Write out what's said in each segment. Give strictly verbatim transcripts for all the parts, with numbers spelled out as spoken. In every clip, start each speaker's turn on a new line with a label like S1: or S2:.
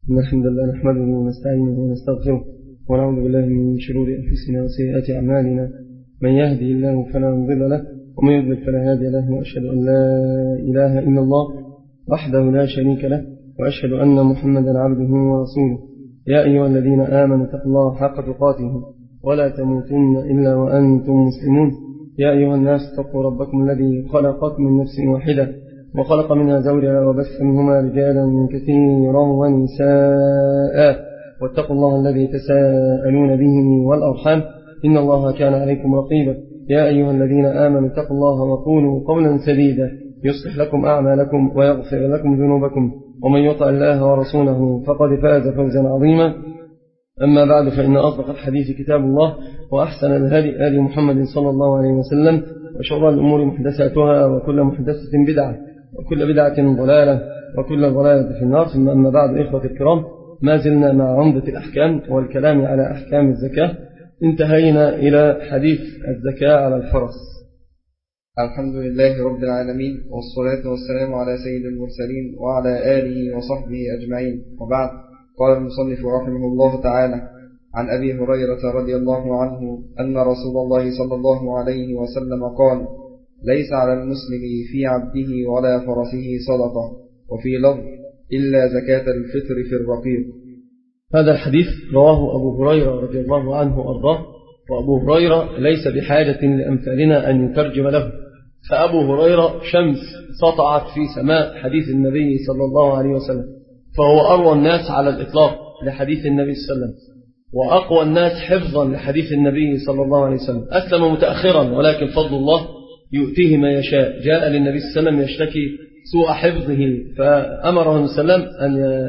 S1: إن الحمد لله نحمده ونستعينه ونستغفره ونعوذ بالله من شرور أنفسنا وسيئات أعمالنا. من يهدي الله فلا مضل له ومن يضلل فلا هادي له، وأشهد أن لا إله إلا الله وحده لا شريك له، وأشهد أن محمدا عبده ورسوله. يا أيها الذين آمنوا اتقوا الله حق تقاته ولا تموتن إلا وأنتم مسلمون. يا أيها الناس اتقوا ربكم الذي خلقكم من نفس واحدة وخلق منها زوجها وبث منهما رجالا كثيرا ونساء، واتقوا الله الذي تساءلون به والأرحام إن الله كان عليكم رقيبا. يا أيها الذين آمنوا اتقوا الله وقولوا قولا سديدا يصلح لكم أعمالكم ويغفر لكم ذنوبكم، ومن يطع الله ورسوله فقد فاز فوزا عظيما. أما بعد، فإن أصدق الحديث كتاب الله، وأحسن الهدي هدي محمد صلى الله عليه وسلم، وشر الأمور محدثاتها، وكل محدثة بدعة، وكل بدعة ضلالة، وكل ضلالة في النار. ثم أما بعد، إخوة الكرام، ما زلنا مع عمدة الأحكام والكلام على أحكام الزكاة. انتهينا إلى حديث الزكاة على الفرس.
S2: الحمد لله رب العالمين، والصلاة والسلام على سيد المرسلين وعلى آله وصحبه أجمعين، وبعد. قال المصنف رحمه الله تعالى: عن أبي هريرة رضي الله عنه أن رسول الله صلى الله عليه وسلم قال: ليس على المسلم في عبده ولا فرسه صدقة، وفي لفظ: إلا زكاة الفطر في الرقيق.
S1: هذا الحديث رواه أبو هريرة رضي الله عنه وأرضاه، وأبو هريرة ليس بحاجة لأمثالنا أن يترجم له، فأبو هريرة شمس سطعت في سماء حديث النبي صلى الله عليه وسلم، فهو أروى الناس على الإطلاق لحديث النبي صلى الله عليه وسلم، وأقوى الناس حفظا لحديث النبي صلى الله عليه وسلم. أسلم متأخرا، ولكن فضل الله يؤتيه ما يشاء. جاء للنبي صلى الله عليه وسلم يشتكي سوء حفظه، فأمره صلى الله عليه وسلم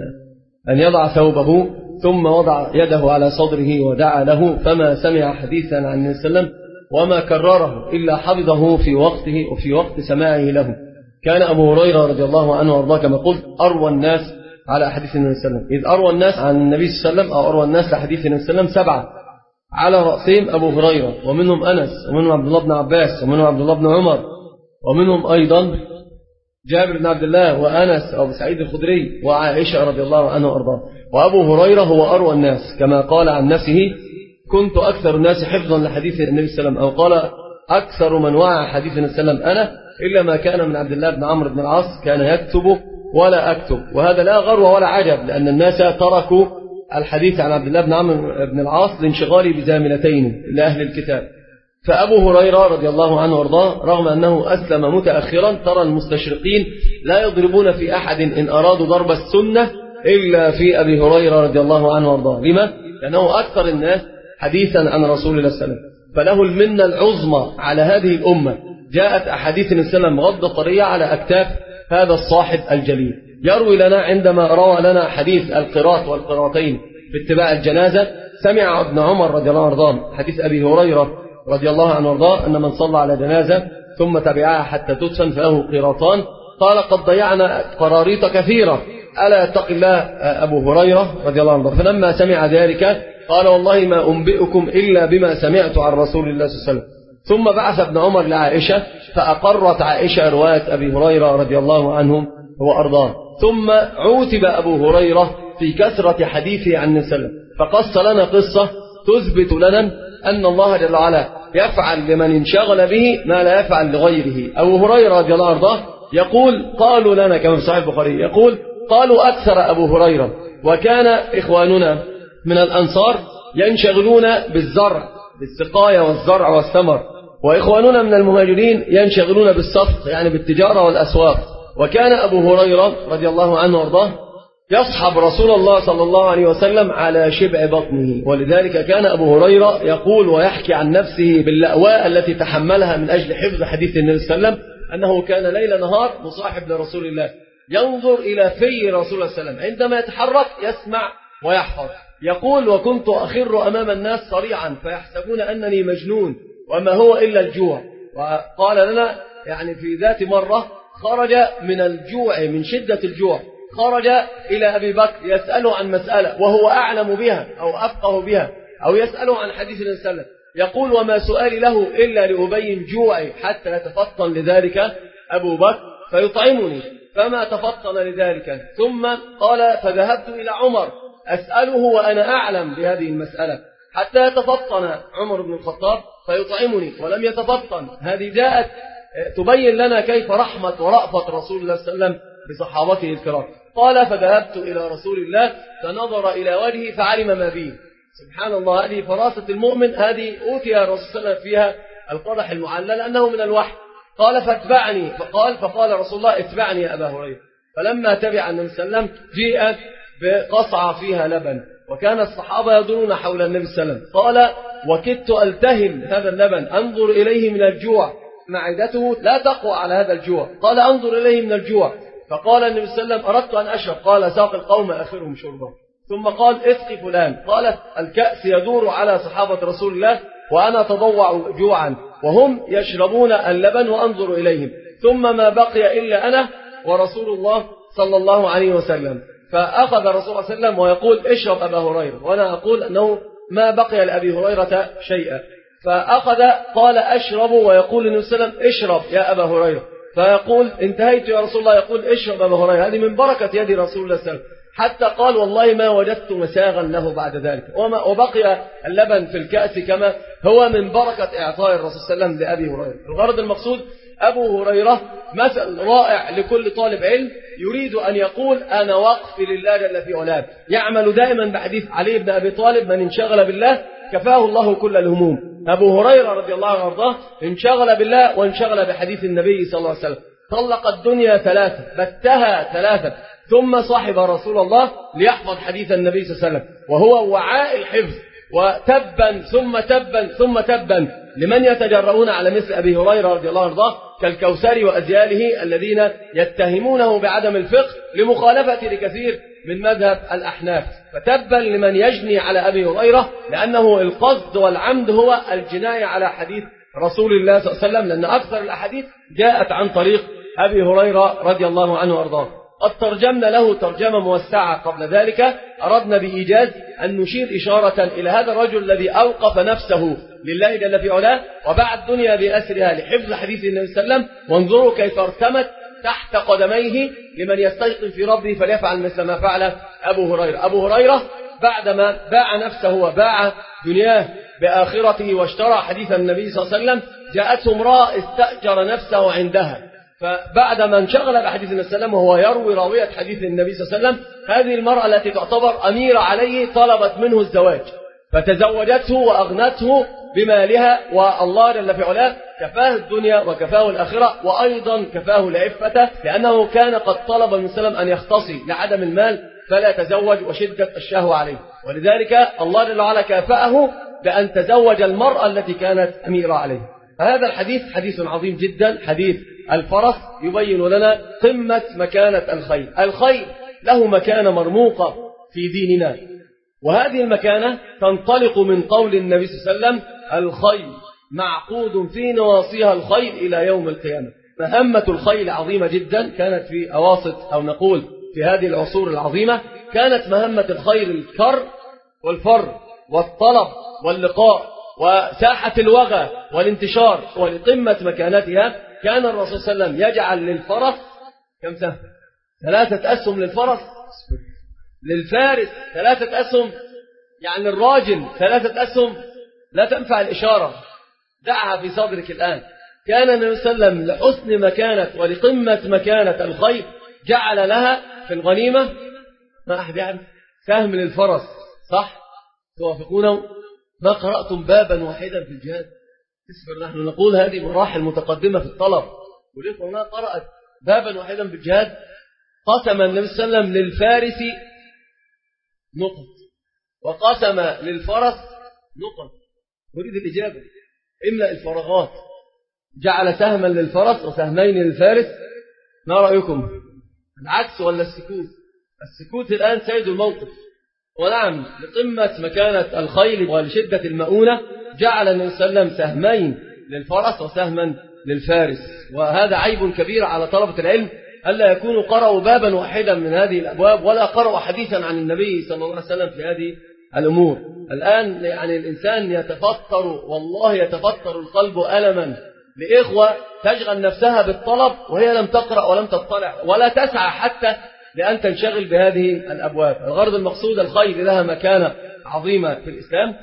S1: أن يضع ثوبه، ثم وضع يده على صدره ودعا له، فما سمع حديثا عن النبي صلى الله عليه وسلم وما كرره إلا حفظه في وقته وفي وقت سماعه له. كان أبو هريرة رضي الله عنه وارضاه كما قلت أروى الناس على حديث النبي صلى الله عليه وسلم، إذ أروى الناس عن النبي صلى الله عليه وسلم أو أروى الناس لحديث النبي صلى الله عليه وسلم سبعة، على رأسهم أبو هريرة، ومنهم أنس، ومنهم عبد الله بن عباس، ومنهم عبد الله بن عمر، ومنهم أيضا جابر بن عبد الله وأنس أو سعيد الخدري وعائشة رضي الله عنه وأرضاه. وأبو هريرة هو أروى الناس، كما قال عن نفسه: كنت أكثر الناس حفظا لحديث النبي صلى الله عليه وسلم، أو قال: أكثر من وعى حديث النبي صلى الله عليه وسلم أنا، إلا ما كان من عبد الله بن عمرو بن العاص كان يكتب ولا أكتب. وهذا لا غرو ولا عجب، لأن الناس تركوا الحديث عن عبد الله بن عمرو بن العاص لانشغال بزاملتين لأهل الكتاب. فأبو هريرة رضي الله عنه وارضاه رغم أنه أسلم متأخرا، ترى المستشرقين لا يضربون في أحد إن أرادوا ضرب السنة إلا في أبي هريرة رضي الله عنه وارضاه. لما؟ لأنه أكثر الناس حديثا عن رسول الله صلى الله عليه وسلم، فله المنة العظمى على هذه الأمة. جاءت أحاديث النبي صلى الله عليه وسلم غض طرية على أكتاف هذا الصاحب الجليل. يروي لنا عندما روى لنا حديث القراط والقراطين في اتباع الجنازة، سمع ابن عمر رضي الله عنه وارضاه حديث أبي هريرة رضي الله عنه وارضاه أن من صلى على جنازة ثم تبعها حتى تدفن فله قراطان، قال: قد ضيعنا قراريط كثيرة، ألا يتقي الله أبو هريرة رضي الله عنه. فلما سمع ذلك قال: والله ما أنبئكم إلا بما سمعت عن رسول الله صلى الله عليه وسلم. ثم بعث ابن عمر لعائشة، فأقرت عائشة رواية أبي هريرة رضي الله عنه وأرضاه. ثم عوتب أبو هريرة في كثرة حديثه عن النبي صلى الله عليه وسلم، فقص لنا قصة تثبت لنا أن الله جل وعلا يفعل لمن انشغل به ما لا يفعل لغيره. أبو هريرة رضي الله عنه يقول: قالوا لنا، كما في صحيح البخاري يقول: قالوا أكثر أبو هريرة، وكان إخواننا من الأنصار ينشغلون بالزرع، بالسقاية والزرع والثمر، وإخواننا من المهاجرين ينشغلون بالصفق، يعني بالتجارة والأسواق. وكان أبو هريرة رضي الله عنه وارضاه يصحب رسول الله صلى الله عليه وسلم على شبع بطنه، ولذلك كان أبو هريرة يقول ويحكي عن نفسه باللأواء التي تحملها من أجل حفظ حديث النبي صلى الله عليه وسلم، أنه كان ليل نهار مصاحب لرسول الله، ينظر إلى في رسول الله صلى الله عليه وسلم، عندما يتحرك يسمع ويحفظ. يقول: وكنت أخر أمام الناس صريعا فيحسبون أنني مجنون وما هو إلا الجوع. وقال لنا يعني في ذات مرة خرج من الجوع، من شدة الجوع، خرج إلى أبي بكر يسأله عن مسألة وهو أعلم بها أو أفقه بها، أو يسأله عن حديث النبي صلى الله عليه وسلم، يقول: وما سؤالي له إلا لأبين جوعي، حتى يتفطن لذلك أبو بكر فيطعمني. فما تفطن لذلك. ثم قال فذهبت إلى عمر أسأله وأنا أعلم بهذه المسألة حتى يتفطن عمر بن الخطاب فيطعمني، ولم يتفطن. هذه جاءت تبين لنا كيف رحمة ورأفة رسول الله صلى الله عليه وسلم بصحابته الكرام. قال فذهبت إلى رسول الله فنظر إلى وجهي فعلم ما بي. سبحان الله، هذه فراسة المؤمن، هذه أوتي الرسول صلى الله عليه وسلم فيها القدح المعلل لأنه من الوحي. قال فاتبعني، فقال فقال رسول الله اتبعني يا أبا هريرة. فلما تبع النبي صلى الله عليه وسلم جيءت بقصعة فيها لبن، وكان الصحابة يدورون حول النبي صلى الله عليه وسلم. قال وكدت ألتهم هذا اللبن أنظر إليه من الجوع، معدته لا تقوى على هذا الجوع. قال أنظر إليه من الجوع. فقال النبي صلى الله عليه وسلم أردت أن أشرب. قال ساق القوم آخرهم شربا. ثم قال اسقي فلان. قالت الكأس يدور على صحابة رسول الله وأنا أتضوع جوعا وهم يشربون اللبن وأنظر إليهم، ثم ما بقي إلا أنا ورسول الله صلى الله عليه وسلم. فأخذ رسول الله صلى الله عليه وسلم ويقول اشرب أبا هريرة، وأنا أقول أنه ما بقي لأبي هريرة شيئا. فأخذ قال أشرب ويقول النبي صلى الله عليه وسلم اشرب يا أبا هريرة، فيقول انتهيت يا رسول الله، يقول اشرب أبا هريرة. هذه من بركة يد رسول الله صلى الله عليه وسلم، حتى قال والله ما وجدت مساغا له بعد ذلك. وبقي اللبن في الكأس كما هو من بركة إعطاء الرسول صلى الله عليه وسلم لأبي هريرة. الغرض المقصود أبو هريرة مثل رائع لكل طالب علم يريد أن يقول أنا وقف لله جل في علاه، يعمل دائما بحديث علي بن أبي طالب من انشغل بالله كفاه الله كل الهموم. أبو هريرة رضي الله عنه وارضاه انشغل بالله وانشغل بحديث النبي صلى الله عليه وسلم، طلق الدنيا ثلاثة بتها ثلاثة، ثم صاحب رسول الله ليحفظ حديث النبي صلى الله عليه وسلم، وهو وعاء الحفظ. وتبا ثم تبا ثم تبا لمن يتجرؤون على مثل أبي هريرة رضي الله عنه كالكوثري وأزياله الذين يتهمونه بعدم الفقه لمخالفة لكثير من مذهب الأحناف. فتبا لمن يجني على أبي هريرة، لأنه القصد والعمد هو الجناية على حديث رسول الله صلى الله عليه وسلم، لأن أكثر الأحاديث جاءت عن طريق أبي هريرة رضي الله عنه وأرضاه. قد ترجمنا له ترجمة موسعة قبل ذلك، أردنا بإيجاز أن نشير إشارة إلى هذا الرجل الذي أوقف نفسه لله جل في علاه وباع الدنيا بأسرها لحفظ حديث النبي صلى الله عليه وسلم. وانظروا كيف ارتمت تحت قدميه لمن يستيقن في ربه فليفعل مثل ما فعل أبو هريرة. أبو هريرة بعدما باع نفسه وباع دنياه بآخرته واشترى حديث النبي صلى الله عليه وسلم، جاءته امرأة استأجر نفسه عندها، فبعد ما انشغل بحديث النبي صلى الله عليه وسلم وهو يروي راوية حديث النبي صلى الله عليه وسلم، هذه المرأة التي تعتبر أميرة عليه طلبت منه الزواج، فتزوجته وأغنته بمالها، والله جل في علاه كفاه الدنيا وكفاه الآخرة، وأيضا كفاه العفة، لأنه كان قد طلب من سلم أن يختصي لعدم المال فلا تزوج وشدة الشهوة عليه، ولذلك الله جل وعلا كافأه بأن تزوج المرأة التي كانت أميرة عليه. فهذا الحديث حديث عظيم جدا، حديث الفرس يبين لنا قمة مكانة الخيل. الخيل له مكانة مرموقة في ديننا، وهذه المكانة تنطلق من قول النبي صلى الله عليه وسلم الخيل معقود في نواصيها الخيل إلى يوم القيامة. مهمة الخيل عظيمة جدا، كانت في أواسط أو نقول في هذه العصور العظيمة كانت مهمة الخيل الكر والفر والطلب واللقاء وساحة الوغى والانتشار. ولقمة مكانتها كان الرسول صلى الله عليه وسلم يجعل للفرس كم سهم؟ ثلاثة أسهم للفرس، للفارس ثلاثة أسهم، يعني الراجل ثلاثة أسهم لا تنفع الإشارة، دعها في صدرك الآن. كان النبي صلى الله عليه وسلم لحسن مكانة ولقمة مكانة الخيل جعل لها في الغنيمة ما أحد يعرف سهم للفرس، صح؟ توافقونه؟ ما قرأتم بابا واحدا في الجهاد؟ اسفر، نحن نقول هذه مراحل متقدمة في الطلب، ولكن ما قرأت بابا واحدا في الجهاد. قسم النبي صلى الله عليه وسلم للفارس نقط وقسم للفرس نقط. أريد الإجابة، املأ الفراغات. جعل سهما للفرس وسهمين للفارس. ما رأيكم؟ العكس ولا السكوت؟ السكوت الآن سيد الموقف. ونعم، لقمة مكانة الخيل ولشدة المؤونة جعل النبي صلى الله عليه وسلم سهمين للفرس وسهما للفارس. وهذا عيب كبير على طلبة العلم ألا يكونوا قرأوا بابا واحدا من هذه الأبواب ولا قرأوا حديثا عن النبي صلى الله عليه وسلم في هذه الأمور. الآن يعني الإنسان يتفطر، والله يتفطر القلب ألما لإخوة تشغل نفسها بالطلب وهي لم تقرأ ولم تطلع ولا تسعى حتى لأن تنشغل بهذه الأبواب. الغرض المقصود الخير لها مكانة عظيمة في الإسلام،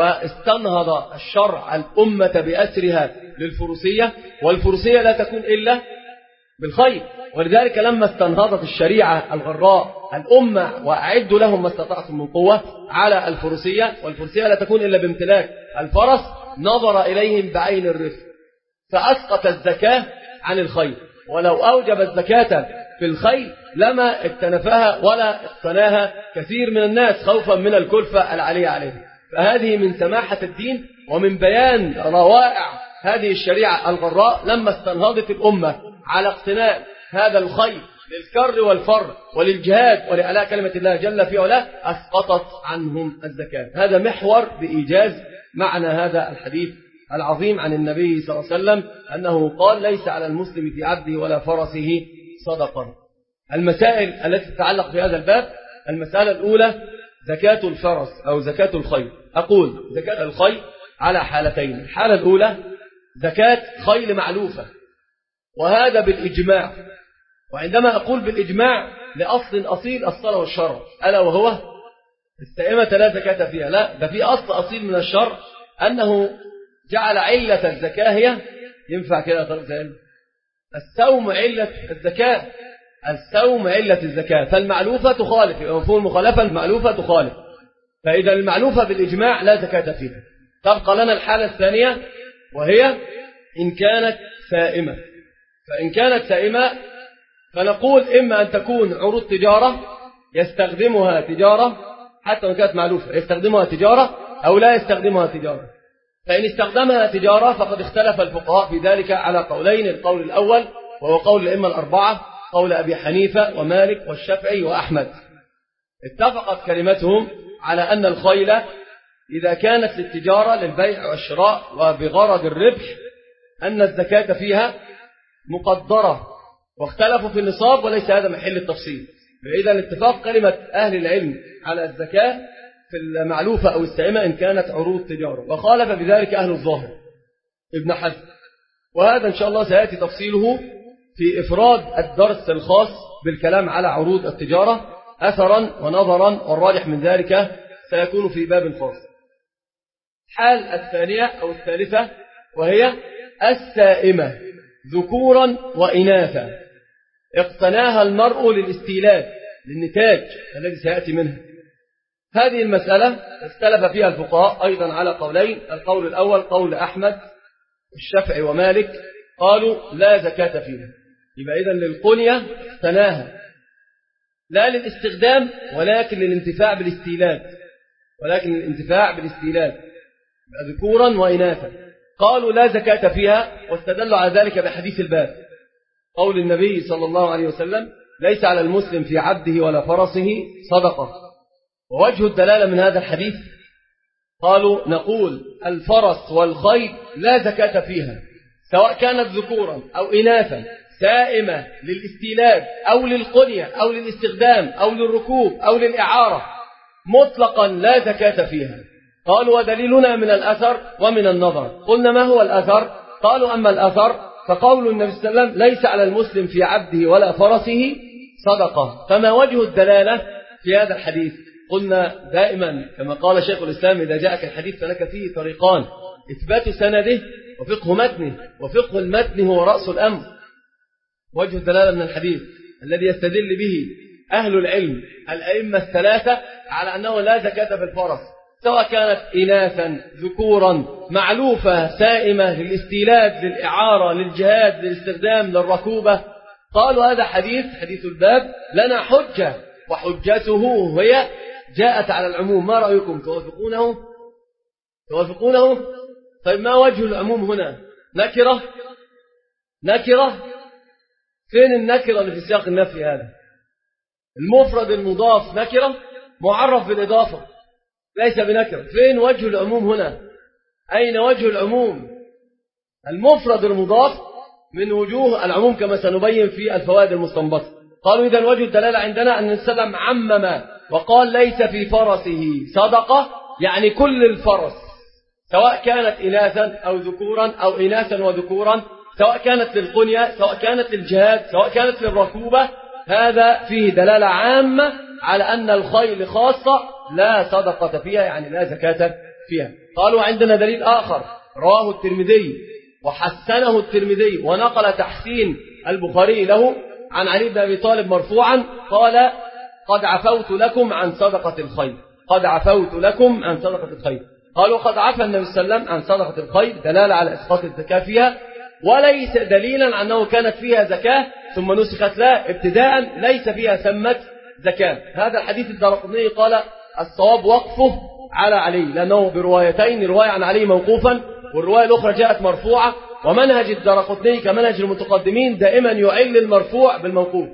S1: واستنهض الشرع الأمة بأسرها للفروسية، والفروسية لا تكون إلا بالخير. ولذلك لما استنهضت الشريعة الغراء الأمة وأعدوا لهم ما استطعتم من قوة على الفروسية، والفروسية لا تكون إلا بامتلاك الفرس، نظر إليهم بعين الرفق فأسقط الزكاة عن الخير، ولو أوجب الزكاة في الخير لما اكتنفها ولا اقتناها كثير من الناس خوفا من الكلفة العالية عليه. فهذه من سماحة الدين ومن بيان روائع هذه الشريعة الغراء لما استنهضت الأمة على اقتناء هذا الخير للكر والفر وللجهاد ولإعلاء كلمة الله جل في علاه أسقطت عنهم الزكاة. هذا محور بإيجاز معنى هذا الحديث العظيم عن النبي صلى الله عليه وسلم أنه قال ليس على المسلم في عبده ولا فرسه صدقة. المسائل التي تتعلق بهذا الباب: المسألة الأولى زكاة الفرس أو زكاة الخيل. أقول زكاة الخيل على حالتين. الحالة الأولى زكاة خيل معلوفة، وهذا بالإجماع. وعندما أقول بالإجماع لأصل أصيل الصلاة والشرع، ألا وهو السائمة لا زكاة فيها. لا، ده في أصل أصيل من الشرع أنه جعل علة الزكاة هي ينفع كده طرق زي السوم علة الزكاة. السوم علة الزكاة، فالمعلوفة تخالف، مفهوم المخالفة المعلوفة تخالف. فإذا المعلوفة بالإجماع لا زكاة فيها. تبقى لنا الحالة الثانية وهي إن كانت سائمة. فإن كانت سائمة فنقول إما أن تكون عروض تجارة يستخدمها تجارة، حتى وإن كانت معلوفة يستخدمها تجارة أو لا يستخدمها تجارة. فإن استخدمها تجارة فقد اختلف الفقهاء في ذلك على قولين. القول الأول وهو قول الأئمة الأربعة، قول أبي حنيفة ومالك والشافعي وأحمد، اتفقت كلمتهم على أن الخيل إذا كانت للتجارة للبيع والشراء وبغرض الربح أن الزكاة فيها مقدرة، واختلفوا في النصاب وليس هذا محل التفصيل. فإذا اتفاق كلمة أهل العلم على الزكاة في المعلوفة أو السائمة إن كانت عروض تجارة، وخالف بذلك أهل الظاهر ابن حزم. وهذا إن شاء الله سيأتي تفصيله في إفراد الدرس الخاص بالكلام على عروض التجارة أثرا ونظرا، والراجح من ذلك سيكون في باب خاص. الحال الثانية أو الثالثة وهي السائمة ذكورا وإناثا اقتناها المرء للاستيلاد للنتاج الذي سيأتي منها. هذه المسألة اختلف فيها الفقهاء أيضا على قولين. القول الأول قول أحمد الشافعي ومالك، قالوا لا زكاة فيها. يبقى إذن للقنية اقتناها لا للاستخدام ولكن للانتفاع بالاستيلاد، ولكن للانتفاع بالاستيلاد ذكورا وإناثا. قالوا لا زكاة فيها، واستدلوا على ذلك بحديث الباب، قول النبي صلى الله عليه وسلم ليس على المسلم في عبده ولا فرسه صدقة. ووجه الدلالة من هذا الحديث قالوا نقول الفرس والخيل لا زكاة فيها سواء كانت ذكورا أو إناثا، سائمة للاستيلاد أو للقنية أو للاستخدام أو للركوب أو للإعارة، مطلقا لا زكاة فيها. قالوا ودليلنا من الأثر ومن النظر. قلنا ما هو الأثر؟ قالوا أما الأثر فقول النبي صلى الله عليه وسلم ليس على المسلم في عبده ولا فرسه صدقة. فما وجه الدلالة في هذا الحديث؟ قلنا دائما كما قال شيخ الإسلام إذا جاءك الحديث فلك فيه طريقان: إثبات سنده وفقه متنه، وفقه المتن هو رأس الأمر. وجه الدلالة من الحديث الذي يستدل به أهل العلم الأئمة الثلاثة على أنه لا زكاة في الفرس سواء كانت إناثا ذكورا معلوفة سائمة للاستيلاد للإعارة للجهاد للاستخدام للركوبة. قالوا هذا حديث حديث الباب لنا حجة، وحجته هي جاءت على العموم. ما رأيكم؟ توافقونه؟ توافقونه؟ طيب ما وجه العموم هنا؟ نكرة؟ نكرة؟ فين النكرة اللي في سياق النفي هذا؟ المفرد المضاف نكرة معرف بالإضافة ليس بنكرة. فين وجه العموم هنا؟ أين وجه العموم؟ المفرد المضاف من وجوه العموم كما سنبين في الفوائد المستنبطة. قالوا إذن وجه الدلالة عندنا أن السلام عمم وقال ليس في فرسه صدقة، يعني كل الفرس سواء كانت إناثا أو ذكورا أو إناثا وذكورا، سواء كانت للقنية سواء كانت للجهاد سواء كانت للركوبة، هذا فيه دلالة عامة على أن الخيل خاصة لا صدقة فيها، يعني لا زكاة فيها. قالوا عندنا دليل آخر رواه الترمذي وحسنه الترمذي ونقل تحسين البخاري له عن علي بن أبي طالب مرفوعا، قال قد عفوت لكم عن صدقة الخيل، قد عفوت لكم عن صدقة الخيل. قالوا قد عفى النبي صلى الله عليه وسلم عن صدقة الخيل، دلالة على إسقاط الزكاة فيها، وليس دليلا على أنه كانت فيها زكاة ثم نسخت، لا، ابتداء ليس فيها ثمة زكاة. هذا الحديث الدارقطني قال الصواب وقفه على علي، لأنه بروايتين، رواية عن علي موقوفا والرواية الأخرى جاءت مرفوعة، ومنهج الدارقطني كمنهج المتقدمين دائما يعل المرفوع بالموقوف.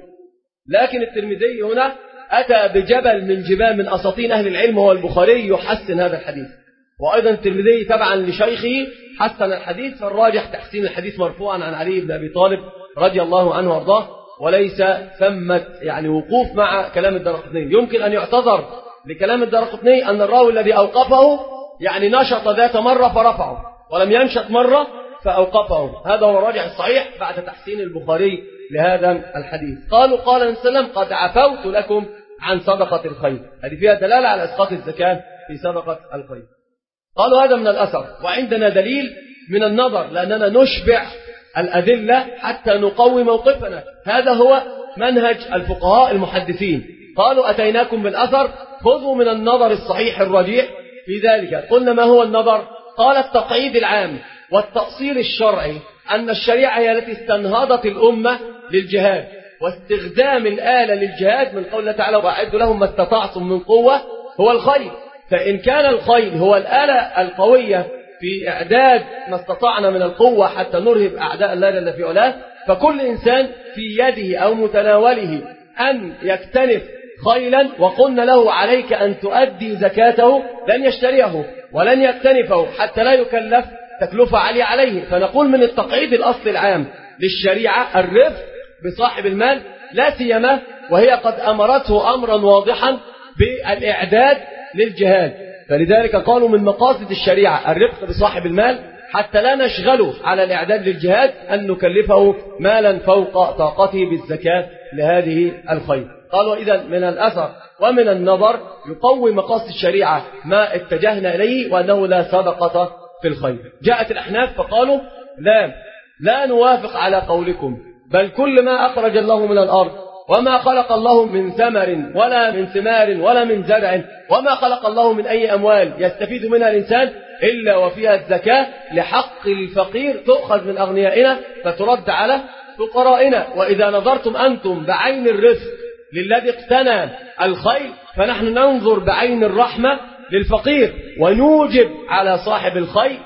S1: لكن الترمذي هنا أتى بجبل من جبال من أساطين أهل العلم هو البخاري يحسن هذا الحديث، وأيضا الترمذي تبعا لشيخه حسن الحديث، فالراجح تحسين الحديث مرفوعا عن علي بن أبي طالب رضي الله عنه وارضاه، وليس ثمة يعني وقوف مع كلام الدارقطني. يمكن أن يعتذر لكلام الدارقطني أن الراوي الذي أوقفه يعني نشط ذات مرة فرفعه، ولم ينشط مرة فأوقفه، هذا هو الراجح الصحيح بعد تحسين البخاري لهذا الحديث. قالوا قال النبي صلى الله عليه وسلم قد عفوت لكم عن صدقة الخيل، هذه فيها دلالة على إسقاط الزكاة في صدقة الخيل. قالوا هذا من الأثر، وعندنا دليل من النظر، لأننا نشبع الأدلة حتى نقوي موقفنا، هذا هو منهج الفقهاء المحدثين. قالوا أتيناكم بالأثر، خذوا من النظر الصحيح الرجيح في ذلك. قلنا ما هو النظر؟ قال التقعيد العام والتأصيل الشرعي، أن الشريعة هي التي استنهضت الأمة للجهاد واستخدام الآلة للجهاد، من قوله تعالى وأعدوا لهم ما استطعتم من قوة، هو الخيل. فإن كان الخيل هو الآلة القوية في إعداد ما استطعنا من القوة حتى نرهب أعداء الله جل في علاه، فكل إنسان في يده أو متناوله أن يكتنف خيلا وقلنا له عليك أن تؤدي زكاته، لن يشتريه ولن يكتنفه حتى لا يكلف تكلفة عالية عليه. فنقول من التقعيد الأصل العام للشريعة الرفق بصاحب المال، لا سيما وهي قد أمرته أمرا واضحا بالإعداد للجهاد. فلذلك قالوا من مقاصد الشريعة الرفق بصاحب المال حتى لا نشغله على الإعداد للجهاد أن نكلفه مالا فوق طاقته بالزكاة لهذه الخير. قالوا إذا من الأثر ومن النظر يقوي مقاصد الشريعة ما اتجهنا إليه، وأنه لا صدقة في الخير. جاءت الأحناف فقالوا لا لا نوافق على قولكم، بل كل ما أخرج الله من الأرض وما خلق الله من ثمر ولا من ثمار ولا من زرع وما خلق الله من أي أموال يستفيد منها الإنسان إلا وفيها الزكاة لحق الفقير، تؤخذ من أغنيائنا فترد على فقرائنا. وإذا نظرتم أنتم بعين الرزق للذي اقتنى الخيل، فنحن ننظر بعين الرحمة للفقير ونوجب على صاحب الخيل،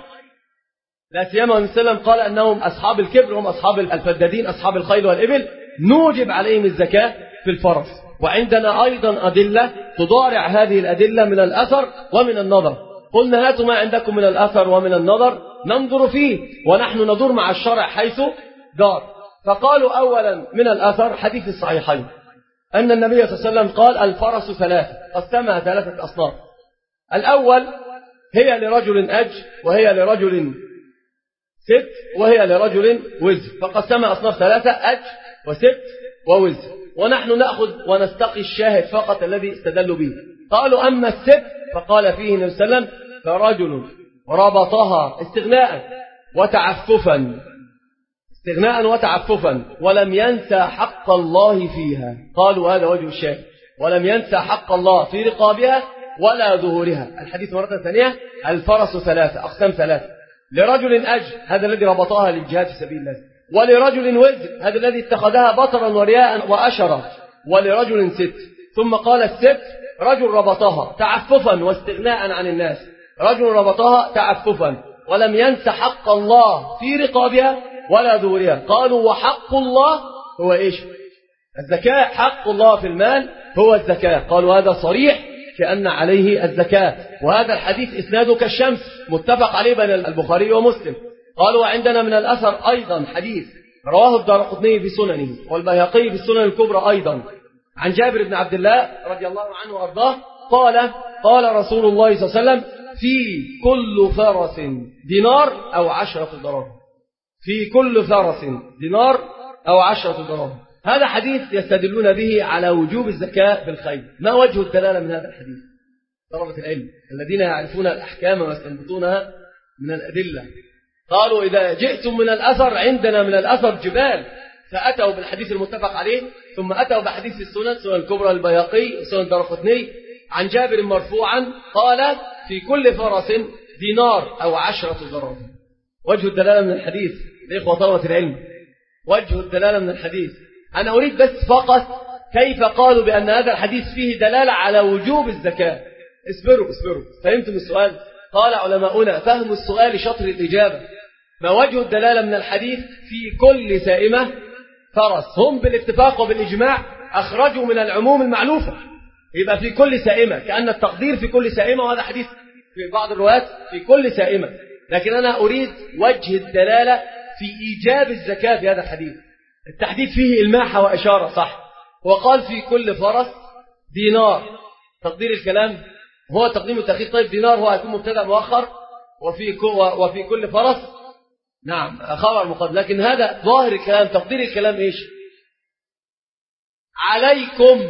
S1: لا سيما النبي صلى الله عليه وسلم قال أنهم أصحاب الكبر، هم أصحاب الفدادين أصحاب الخيل والإبل، نوجب عليهم الزكاة في الفرس. وعندنا أيضا أدلة تضارع هذه الأدلة من الأثر ومن النظر. قلنا هاتوا ما عندكم من الأثر ومن النظر ننظر فيه، ونحن ندور مع الشرع حيث دار. فقالوا أولا من الأثر حديث الصحيحين أن النبي صلى الله عليه وسلم قال الفرس ثلاثة، قسمها ثلاثة أصناف. الأول هي لرجل أج وهي لرجل ست وهي لرجل وزر، فقسمها أصناف ثلاثة، أج وست ووزر، ونحن نأخذ ونستقي الشاهد فقط الذي استدلوا به. قالوا أما الست فقال فيه النبي صلى الله عليه وسلم فرجل ربطها استغناء وتعففا استغناء وتعففا ولم ينسى حق الله فيها. قالوا هذا وجه الشاهد، ولم ينسى حق الله في رقابها ولا ظهورها. الحديث مرة ثانية الفرس ثلاثة، أقسام ثلاثة، لرجل أج هذا الذي ربطها للجهاد في سبيل الله، ولرجل وزر هذا الذي اتخذها بطرا ورياء وأشرا، ولرجل ست. ثم قال الست رجل ربطها تعففا واستغناء عن الناس، رجل ربطها تعففا ولم ينس حق الله في رقابها ولا ظهورها. قالوا وحق الله هو إيش؟ الزكاة، حق الله في المال هو الزكاة. قالوا هذا صريح كأن عليه الزكاة، وهذا الحديث إسناده كالشمس متفق عليه بين البخاري ومسلم. قالوا وعندنا من الأثر أيضا حديث رواه الدارقطني في سننه والبيهقي في السنن الكبرى أيضا عن جابر بن عبد الله رضي الله عنه وأرضاه قال قال رسول الله صلى الله عليه وسلم في كل فرس دينار أو عشرة دراهم، في كل فرس دينار أو عشرة دراهم. هذا حديث يستدلون به على وجوب الزكاة بالخيل. ما وجه الدلالة من هذا الحديث؟ طلبة العلم الذين يعرفون الأحكام ويستنبطونها من الأدلة قالوا إذا جئتم من الأثر عندنا من الأثر جبال، فأتوا بالحديث المتفق عليه، ثم أتوا بحديث السنن، سنن الكبرى البيهقي، سنن الدارقطني، عن جابر مرفوعا قال في كل فرس دينار أو عشرة دراهم. وجه الدلالة من الحديث الإخوة طلبة العلم، وجه الدلالة من الحديث، أنا أريد بس فقط كيف قالوا بأن هذا الحديث فيه دلالة على وجوب الزكاة. اصبروا اصبروا فهمتم السؤال؟ قال علماؤنا فهم السؤال شطر الإجابة. ما وجه الدلالة من الحديث في كل سائمة فرس؟ هم بالاتفاق وبالإجماع أخرجوا من العموم المعلوفة، يبقى في كل سائمة، كأن التقدير في كل سائمة، وهذا حديث في بعض الروايات في كل سائمة. لكن أنا أريد وجه الدلالة في إيجاب الزكاة في هذا الحديث. التحديد فيه إلماحة وإشارة صح، وقال في كل فرس دينار، تقدير الكلام هو تقديم التأخير. طيب دينار هو هيكون مبتدأ مؤخر، وفي وفي كل فرس نعم خبر مقدم، لكن هذا ظاهر الكلام. تقدير الكلام إيش؟ عليكم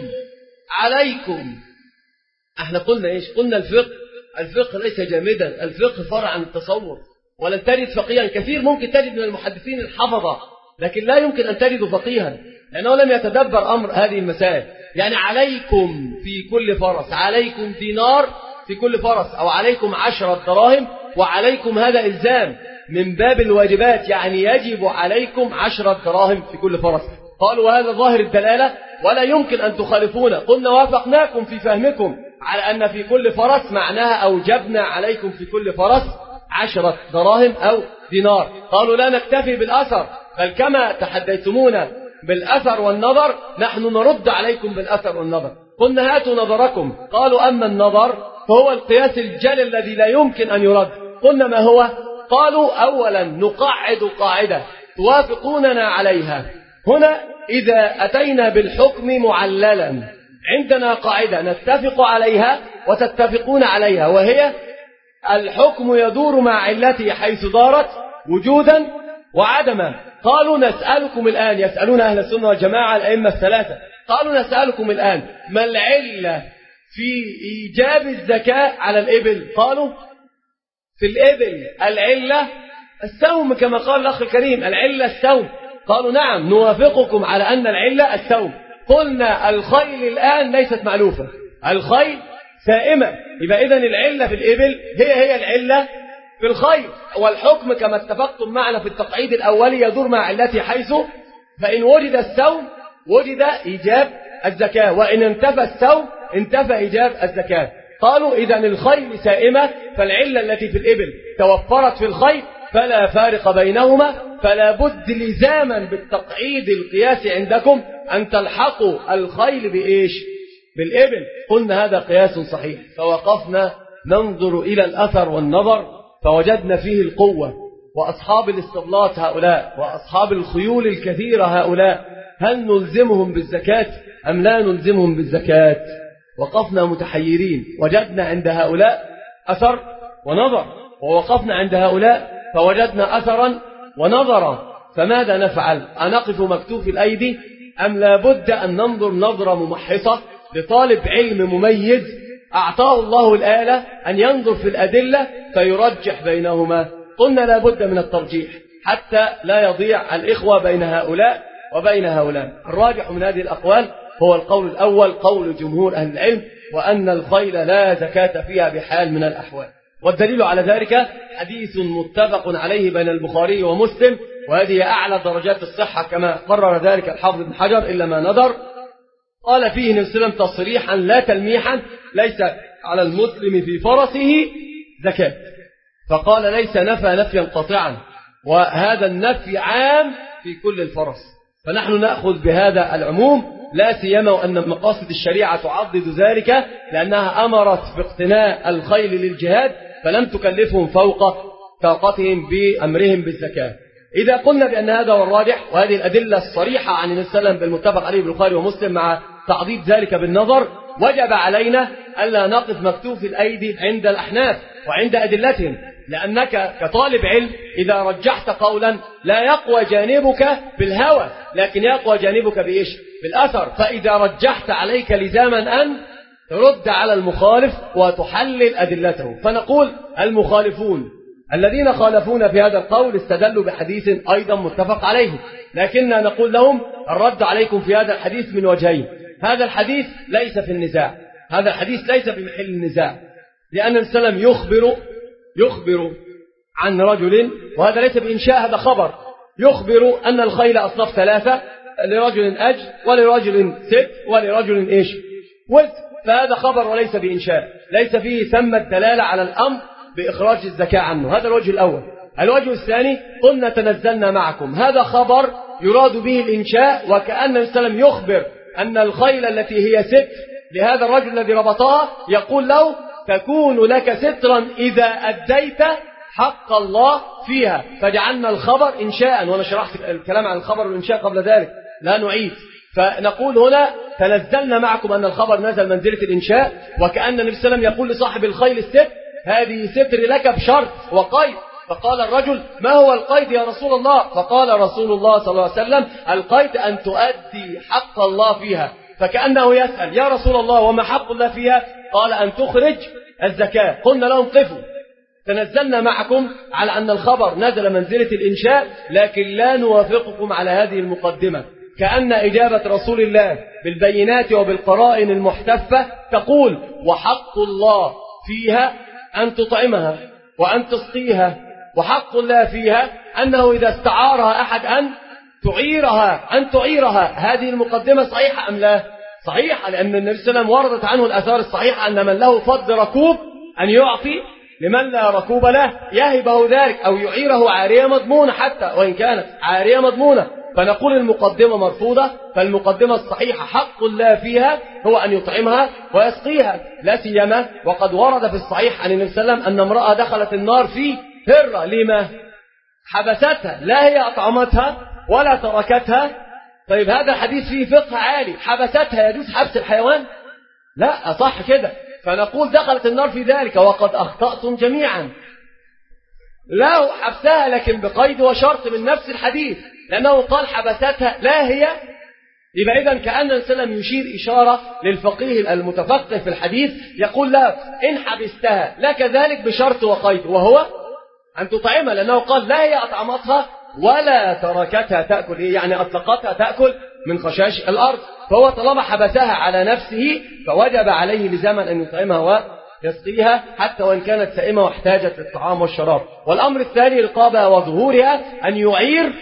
S1: عليكم. احنا قلنا إيش؟ قلنا الفقه الفقه ليس جامدا، الفقه فرع عن التصور. ولن تجد فقيها كثير، ممكن تجد من المحدثين الحفظة، لكن لا يمكن أن تجد فقيها لأنه لم يتدبر أمر هذه المسائل. يعني عليكم في كل فرس، عليكم دينار في كل فرس، أو عليكم عشرة دراهم، وعليكم هذا إلزام من باب الواجبات، يعني يجب عليكم عشرة دراهم في كل فرس. قالوا وهذا ظاهر الدلالة ولا يمكن أن تخالفونا. قلنا وافقناكم في فهمكم على أن في كل فرس معناها أوجبنا عليكم في كل فرس عشرة دراهم أو دينار. قالوا لا نكتفي بالأثر، بل كما تحديتمونا بالأثر والنظر نحن نرد عليكم بالأثر والنظر. قلنا هاتوا نظركم. قالوا أما النظر فهو القياس الجلي الذي لا يمكن أن يرد. قلنا ما هو؟ قالوا أولا نقعد قاعدة توافقوننا عليها. هنا إذا أتينا بالحكم معللا عندنا قاعدة نتفق عليها وتتفقون عليها، وهي الحكم يدور مع علته حيث دارت وجودا وعدما. قالوا نسألكم الآن، يسألون أهل السنة والجماعة الأئمة الثلاثة، قالوا نسألكم الآن ما العلة في إيجاب الزكاة على الإبل؟ قالوا في الإبل العلة السوم، كما قال الأخ الكريم العلة السوم. قالوا نعم نوافقكم على أن العلة السوم. قلنا الخيل الآن ليست معلوفة، الخيل سائمة، يبقى إذن العلة في الإبل هي هي العلة في الخيل، والحكم كما اتفقتم معنا في التقعيد الأولي يدور مع علته، حيث فإن وجد السوم وجد إيجاب الزكاة، وإن انتفى السوم انتفى إيجاب الزكاة. قالوا إذن الخيل سائمة، فالعلة التي في الإبل توفرت في الخيل، فلا فارق بينهما، فلا بد لزاما بالتقعيد القياسي عندكم أن تلحقوا الخيل بإيش؟ بالإبل. قلنا هذا قياس صحيح، فوقفنا ننظر إلى الأثر والنظر فوجدنا فيه القوة. وأصحاب الاستبلاط هؤلاء وأصحاب الخيول الكثيرة هؤلاء هل نلزمهم بالزكاة أم لا نلزمهم بالزكاة؟ وقفنا متحيرين، وجدنا عند هؤلاء أثر ونظر، ووقفنا عند هؤلاء فوجدنا أثرا ونظرا. فماذا نفعل؟ أنقف مكتوف الأيدي أم لا بد أن ننظر نظرة ممحصة لطالب علم مميز أعطاه الله الآلة أن ينظر في الأدلة فيرجح بينهما؟ قلنا لا بد من الترجيح حتى لا يضيع الإخوة بين هؤلاء وبين هؤلاء. الراجح من هذه الأقوال هو القول الأول، قول جمهور أهل العلم، وأن الخيل لا زكاة فيها بحال من الأحوال. والدليل على ذلك حديث متفق عليه بين البخاري ومسلم، وهذه أعلى درجات الصحة كما قرر ذلك الحافظ ابن حجر إلا ما نظر. قال فيه النبي صلى الله عليه وسلم تصريحا لا تلميحا: ليس على المسلم في فرسه زكاة. فقال ليس نفى نفيا قاطعا، وهذا النفي عام في كل الفرس، فنحن نأخذ بهذا العموم، لا سيما وأن مقاصد الشريعة تعضد ذلك، لأنها أمرت باقتناء الخيل للجهاد فلم تكلفهم فوق طاقتهم بأمرهم بالزكاة. إذا قلنا بأن هذا هو الراجح، وهذه الأدلة الصريحة عن النبي صلى الله عليه وسلم بالمتفق عليه بالبخاري ومسلم مع تعضيد ذلك بالنظر، وجب علينا ألا نقف مكتوف الأيدي عند الأحناف، وعند أدلتهم، لأنك كطالب علم إذا رجحت قولا لا يقوى جانبك بالهوى، لكن يقوى جانبك بإيش؟ بالأثر. فإذا رجحت عليك لزاما أن ترد على المخالف وتحلل أدلته. فنقول المخالفون الذين خالفون في هذا القول استدلوا بحديث أيضا متفق عليه، لكننا نقول لهم الرد عليكم في هذا الحديث من وجهين. هذا الحديث ليس في النزاع، هذا الحديث ليس في محل النزاع، لأن السلام يخبر يخبر عن رجل، وهذا ليس بإنشاء، هذا خبر يخبر أن الخيل أصناف ثلاثة، لرجل أجر ولرجل ست ولرجل إيش ولد، فهذا خبر وليس بإنشاء، ليس فيه ثم الدلالة على الأمر بإخراج الزكاة عنه. هذا الوجه الأول. الوجه الثاني قلنا تنزلنا معكم، هذا خبر يراد به الإنشاء، وكأن السلام يخبر أن الخيل التي هي ست لهذا الرجل الذي ربطها يقول له تكون لك سترا إذا أديت حق الله فيها، فجعلنا الخبر إنشاء، وأنا شرحت الكلام عن الخبر والإنشاء قبل ذلك لا نعيد. فنقول هنا تنزلنا معكم أن الخبر نزل منزلة الإنشاء، وكأن النبي صلى الله عليه وسلم يقول لصاحب الخيل الست هذه ستر لك بشرط وقيد. فقال الرجل ما هو القيد يا رسول الله؟ فقال رسول الله صلى الله عليه وسلم القيد أن تؤدي حق الله فيها. فكأنه يسأل يا رسول الله وما حق الله فيها؟ قال أن تخرج الزكاة. قلنا لهم قفوا، تنزلنا معكم على أن الخبر نزل منزلة الإنشاء، لكن لا نوافقكم على هذه المقدمة، كأن إجابة رسول الله بالبينات وبالقرائن المحتفة تقول وحق الله فيها أن تطعمها وأن تسقيها، وحق الله فيها أنه إذا استعارها أحد أن تعيرها أن تعيرها. هذه المقدمة صحيحة أم لا؟ صحيحة، لأن النبي صلى الله عليه وسلم وردت عنه الآثار الصحيحة أن من له فضل ركوب أن يعطي لمن لا ركوب له، يهبه ذلك أو يعيره عارية مضمونة، حتى وإن كانت عارية مضمونة. فنقول المقدمة مرفوضة، فالمقدمة الصحيحة حق الله فيها هو أن يطعمها ويسقيها، لا سيما وقد ورد في الصحيح عن النبي صلى الله عليه وسلم أن امرأة دخلت النار في هرة. لما؟ حبستها، لا هي أطعمتها ولا تركتها. طيب هذا الحديث فيه فقه عالي، حبستها يجوز حبس الحيوان؟ لا، صح كده. فنقول دخلت النار في ذلك، وقد أخطأتم جميعا. لا حبسها لكن بقيد وشرط من نفس الحديث، لأنه قال حبستها لا هي. يبقى إذن كأن السلام يشير إشارة للفقيه المتفقه في الحديث، يقول لا إن حبستها لا كذلك بشرط وقيد، وهو أن تطعمها، لأنه قال لا هي أطعمتها ولا تركتها تأكل، يعني أطلقتها تأكل من خشاش الأرض. فهو طالما حبسها على نفسه فوجب عليه لزاما أن يطعمها ويسقيها حتى وإن كانت سائمة واحتاجت للطعام والشراب. والأمر الثاني رقابها وظهورها، أن يعير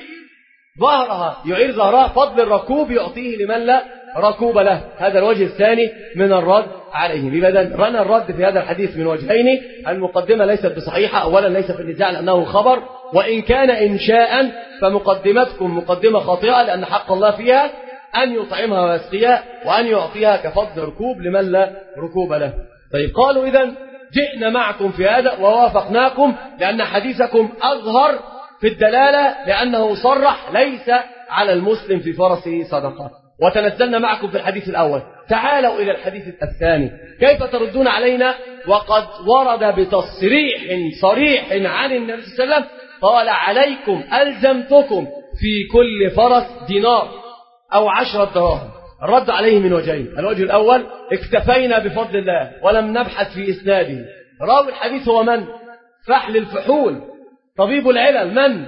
S1: ظهرها، يعير ظهرها، فضل الركوب يعطيه لمن لا ركوب له. هذا الوجه الثاني من الرد عليه. لماذا رنا الرد في هذا الحديث من وجهين؟ المقدمة ليست بصحيحة، أولا ليس في النزاع لأنه خبر، وإن كان إنشاء فمقدمتكم مقدمة خاطئة، لأن حق الله فيها أن يطعمها ويسقيها وأن يعطيها كفضل ركوب لمن لا ركوب له. طيب قالوا إذن جئنا معكم في هذا ووافقناكم، لأن حديثكم أظهر في الدلالة، لأنه صرح ليس على المسلم في فرسه صدقة. وتنزلنا معكم في الحديث الأول. تعالوا إلى الحديث الثاني، كيف تردون علينا وقد ورد بتصريح صريح عن النبي صلى الله عليه وسلم قال عليكم ألزمتكم في كل فرس دينار أو عشرة دراهم. الرد عليه من وجهين. الوجه الأول اكتفينا بفضل الله ولم نبحث في إسناده. راوي الحديث هو من؟ فحل الفحول طبيب العلل من؟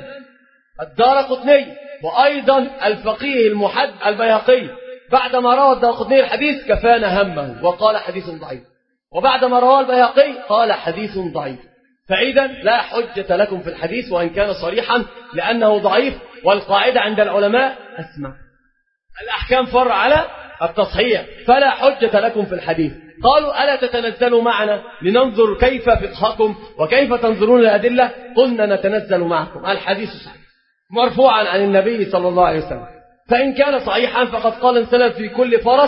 S1: الدارقطني، وأيضا الفقيه المحد البيهقي. بعدما روى الدارقطني الحديث كفانا همه وقال حديث ضعيف، وبعدما روى البيهقي قال حديث ضعيف. فإذا لا حجة لكم في الحديث وإن كان صريحا لأنه ضعيف. والقاعدة عند العلماء أسمع الأحكام فرع على التصحيح، فلا حجة لكم في الحديث. قالوا ألا تتنزلوا معنا لننظر كيف فقهكم وكيف تنظرون الأدلة؟ قلنا نتنزل معكم. الحديث صحيح مرفوعا عن النبي صلى الله عليه وسلم، فإن كان صحيحا فقد قال انسلم في كل فرس،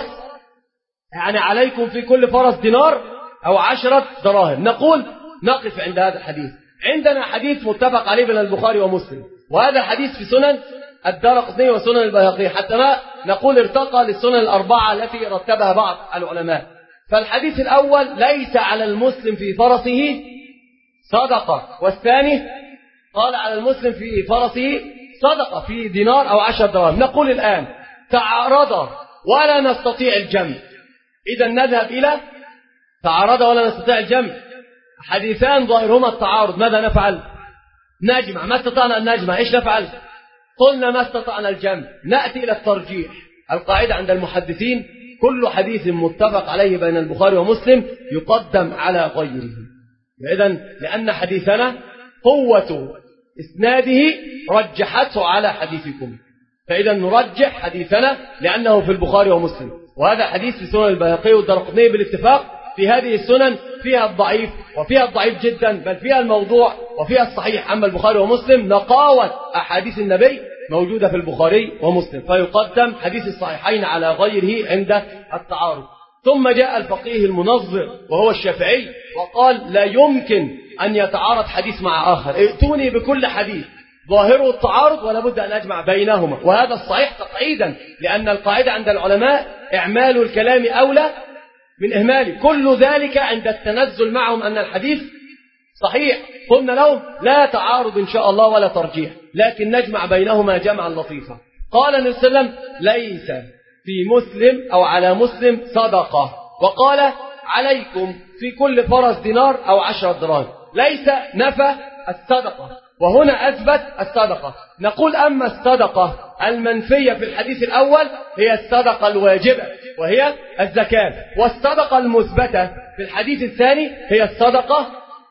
S1: يعني عليكم في كل فرس دينار أو عشرة دراهم. نقول نقف عند هذا الحديث. عندنا حديث متفق عليه بين البخاري ومسلم، وهذا الحديث في سنن الدارقطني وسنن البيهقي، حتى ما نقول ارتقى للسنن الأربعة التي رتبها بعض العلماء. فالحديث الأول ليس على المسلم في فرسه صدقة، والثاني قال على المسلم في فرسه صدقة في دينار أو عشر دراهم. نقول الآن تعارض ولا نستطيع الجمع، إذا نذهب إلى تعارض ولا نستطيع الجمع، حديثان ظاهرهما التعارض، ماذا نفعل؟ نجمع. ما استطعنا أن نجمع، إيش نفعل؟ قلنا ما استطعنا الجمع، نأتي إلى الترجيح. القاعدة عند المحدثين كل حديث متفق عليه بين البخاري ومسلم يقدم على غيره. إذن لأن حديثنا قوة إسناده رجحته على حديثكم، فإذا نرجح حديثنا لأنه في البخاري ومسلم. وهذا حديث في سنن البيهقي والدارقطني بالاتفاق. في هذه السنن فيها الضعيف وفيها الضعيف جدا، بل فيها الموضوع وفيها الصحيح. أما البخاري ومسلم نقاوة أحاديث النبي موجودة في البخاري ومسلم، فيقدم حديث الصحيحين على غيره عند التعارض. ثم جاء الفقيه المنظر وهو الشافعي وقال لا يمكن أن يتعارض حديث مع آخر، ائتوني بكل حديث ظاهره التعارض ولا بد أن أجمع بينهما. وهذا الصحيح تقعيدا، لأن القاعدة عند العلماء إعمال الكلام أولى من إهماله. كل ذلك عند التنزل معهم أن الحديث صحيح، قلنا لهم لا تعارض إن شاء الله ولا ترجيح، لكن نجمع بينهما جمعا لطيفا. قال النبي صلى الله عليه وسلم ليس في مسلم أو على مسلم صدقة، وقال عليكم في كل فرس دينار أو عشرة دراهم. ليس نفى الصدقة، وهنا أثبت الصدقة. نقول أما الصدقة المنفية في الحديث الأول هي الصدقة الواجبة وهي الزكاة، والصدقة المثبتة في الحديث الثاني هي الصدقة